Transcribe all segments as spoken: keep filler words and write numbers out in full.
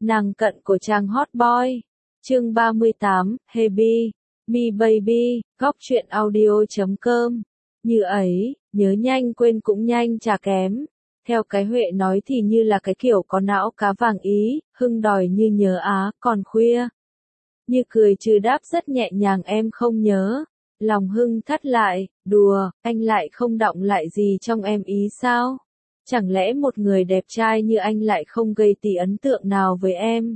Nàng cận của chàng hot boy. Chương ba mươi tám, Happy, Me Baby, góc truyện audio chấm com. Như ấy, nhớ nhanh quên cũng nhanh chả kém. Theo cái Huệ nói thì như là cái kiểu có não cá vàng ý, Hưng đòi như nhớ á, còn khuya. Như cười trừ đáp rất nhẹ nhàng em không nhớ. Lòng Hưng thắt lại, đùa, anh lại không đọng lại gì trong em ý sao? Chẳng lẽ một người đẹp trai như anh lại không gây tí ấn tượng nào với em?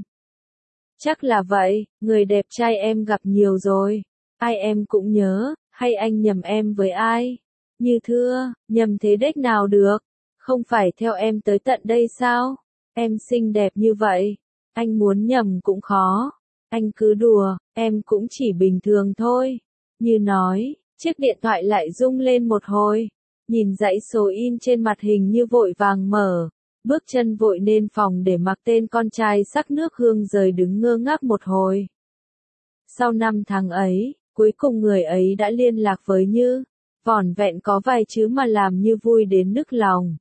Chắc là vậy, người đẹp trai em gặp nhiều rồi. Ai em cũng nhớ, hay anh nhầm em với ai? Như thưa, nhầm thế đếch nào được? Không phải theo em tới tận đây sao? Em xinh đẹp như vậy, anh muốn nhầm cũng khó. Anh cứ đùa, em cũng chỉ bình thường thôi. Như nói, chiếc điện thoại lại rung lên một hồi. Nhìn dãy số in trên mặt hình như vội vàng mở. Bước chân vội lên phòng để mặc tên con trai sắc nước Hương rời đứng ngơ ngác một hồi. Sau năm tháng ấy, cuối cùng người ấy đã liên lạc với Như. Vỏn vẹn có vài chữ mà làm Như vui đến nức lòng.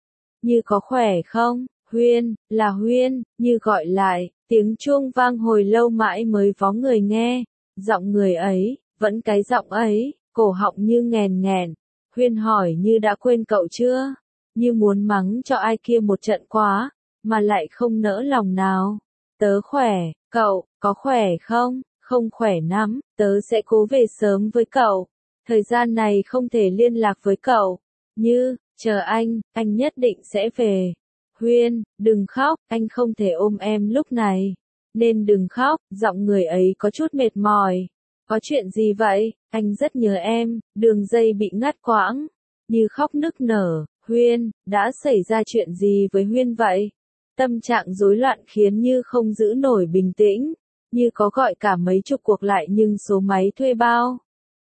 Như có khỏe không? Huyên, là Huyên, Như gọi lại, tiếng chuông vang hồi lâu mãi mới có người nghe. Giọng người ấy, vẫn cái giọng ấy, cổ họng Như nghèn nghẹn. Huyên hỏi Như đã quên cậu chưa? Như muốn mắng cho ai kia một trận quá, mà lại không nỡ lòng nào. Tớ khỏe, cậu, có khỏe không? Không khỏe lắm, tớ sẽ cố về sớm với cậu. Thời gian này không thể liên lạc với cậu. Như, chờ anh, anh nhất định sẽ về. Huyên, đừng khóc, anh không thể ôm em lúc này. Nên đừng khóc, giọng người ấy có chút mệt mỏi. Có chuyện gì vậy? Anh rất nhớ em, đường dây bị ngắt quãng. Như khóc nức nở. Huyên, đã xảy ra chuyện gì với Huyên vậy? Tâm trạng rối loạn khiến Như không giữ nổi bình tĩnh. Như có gọi cả mấy chục cuộc lại nhưng số máy thuê bao.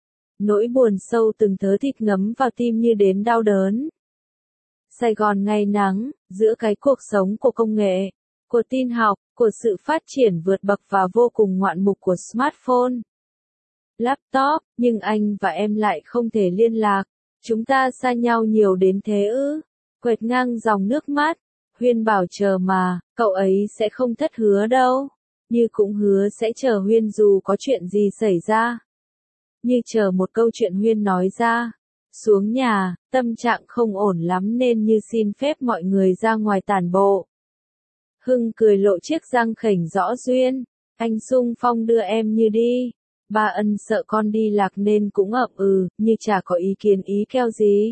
Nỗi buồn sâu từng thớ thịt ngấm vào tim Như đến đau đớn. Sài Gòn ngày nắng, giữa cái cuộc sống của công nghệ, của tin học, của sự phát triển vượt bậc và vô cùng ngoạn mục của smartphone, laptop, nhưng anh và em lại không thể liên lạc. Chúng ta xa nhau nhiều đến thế ư? Quệt ngang dòng nước mắt. Huyên bảo chờ mà, cậu ấy sẽ không thất hứa đâu. Như cũng hứa sẽ chờ Huyên dù có chuyện gì xảy ra. Như chờ một câu chuyện Huyên nói ra. Xuống nhà, tâm trạng không ổn lắm nên Như xin phép mọi người ra ngoài tản bộ. Hưng cười lộ chiếc răng khểnh rõ duyên. Anh xung phong đưa em Như đi. Ba Ân sợ con đi lạc nên cũng ậm ừ, Như chả có ý kiến ý keo gì.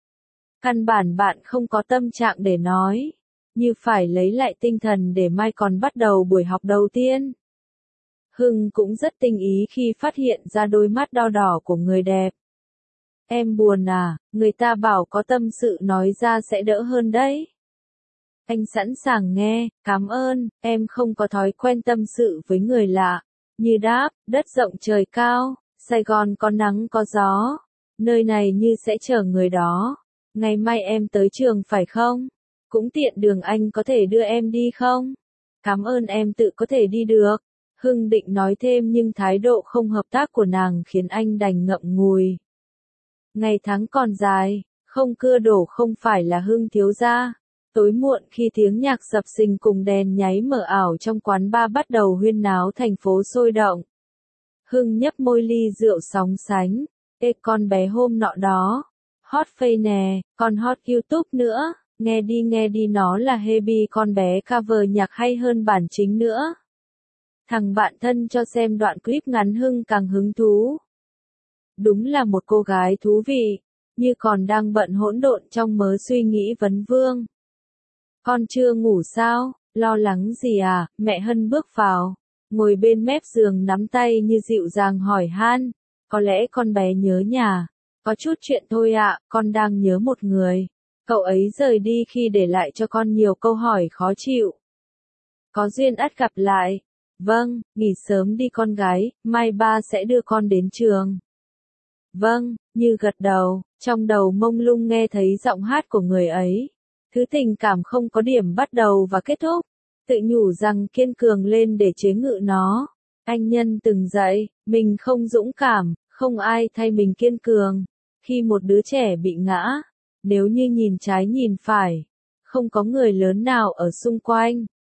Căn bản bạn không có tâm trạng để nói. Như phải lấy lại tinh thần để mai còn bắt đầu buổi học đầu tiên. Hưng cũng rất tinh ý khi phát hiện ra đôi mắt đo đỏ của người đẹp. Em buồn à, người ta bảo có tâm sự nói ra sẽ đỡ hơn đấy. Anh sẵn sàng nghe, cảm ơn, em không có thói quen tâm sự với người lạ. Như đáp, đất rộng trời cao, Sài Gòn có nắng có gió. Nơi này Như sẽ chờ người đó. Ngày mai em tới trường phải không? Cũng tiện đường anh có thể đưa em đi không? Cảm ơn em tự có thể đi được. Hưng định nói thêm nhưng thái độ không hợp tác của nàng khiến anh đành ngậm ngùi. Ngày tháng còn dài, không cưa đổ không phải là Hưng thiếu gia. Tối muộn khi tiếng nhạc sập sình cùng đèn nháy mờ ảo trong quán bar bắt đầu huyên náo thành phố sôi động. Hưng nhấp môi ly rượu sóng sánh. Ê con bé hôm nọ đó. Hot face nè, còn hot YouTube nữa. Nghe đi nghe đi nó là Happy con bé cover nhạc hay hơn bản chính nữa. Thằng bạn thân cho xem đoạn clip ngắn Hưng càng hứng thú. Đúng là một cô gái thú vị. Như còn đang bận hỗn độn trong mớ suy nghĩ vấn vương. Con chưa ngủ sao? Lo lắng gì à? Mẹ Hân bước vào. Ngồi bên mép giường nắm tay Như dịu dàng hỏi han. Có lẽ con bé nhớ nhà. Có chút chuyện thôi ạ, con đang nhớ một người. Cậu ấy rời đi khi để lại cho con nhiều câu hỏi khó chịu. Có duyên ắt gặp lại. Vâng, nghỉ sớm đi con gái, mai ba sẽ đưa con đến trường. Vâng, Như gật đầu, trong đầu mông lung nghe thấy giọng hát của người ấy. Thứ tình cảm không có điểm bắt đầu và kết thúc. Tự nhủ rằng kiên cường lên để chế ngự nó. Anh nhân từng dạy, mình không dũng cảm, không ai thay mình kiên cường. Khi một đứa trẻ bị ngã, nếu như nhìn trái nhìn phải, không có người lớn nào ở xung quanh,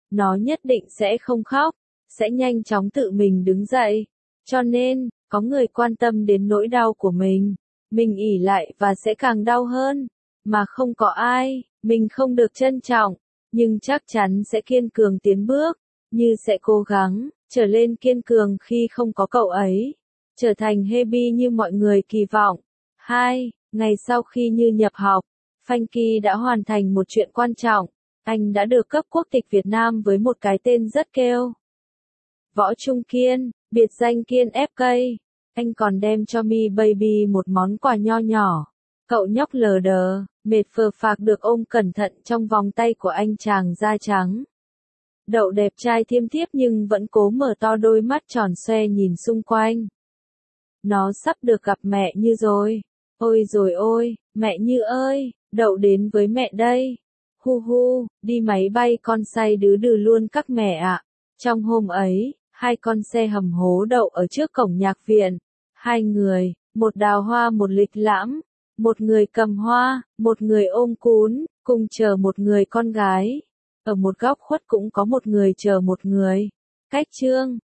nó nhất định sẽ không khóc, sẽ nhanh chóng tự mình đứng dậy. Cho nên, có người quan tâm đến nỗi đau của mình, mình ỷ lại và sẽ càng đau hơn. Mà không có ai, mình không được trân trọng, nhưng chắc chắn sẽ kiên cường tiến bước, như sẽ cố gắng, trở lên kiên cường khi không có cậu ấy, trở thành Happy như mọi người kỳ vọng. hai. Ngày sau khi Như nhập học, Franky đã hoàn thành một chuyện quan trọng, anh đã được cấp quốc tịch Việt Nam với một cái tên rất kêu. Võ Trung Kiên, biệt danh Kiên ép ca, anh còn đem cho Mi Baby một món quà nho nhỏ. Cậu nhóc lờ đờ, mệt phờ phạc được ôm cẩn thận trong vòng tay của anh chàng da trắng. Đậu đẹp trai thiêm thiếp nhưng vẫn cố mở to đôi mắt tròn xoe nhìn xung quanh. Nó sắp được gặp mẹ Như rồi. Ôi rồi ôi, mẹ Như ơi, Đậu đến với mẹ đây. Hu hu, đi máy bay con say đứ đừ luôn các mẹ ạ. Trong hôm ấy, hai con xe hầm hố đậu ở trước cổng nhạc viện. Hai người, một đào hoa một lịch lãm, một người cầm hoa, một người ôm cún, cùng chờ một người con gái. Ở một góc khuất cũng có một người chờ một người. Cách chương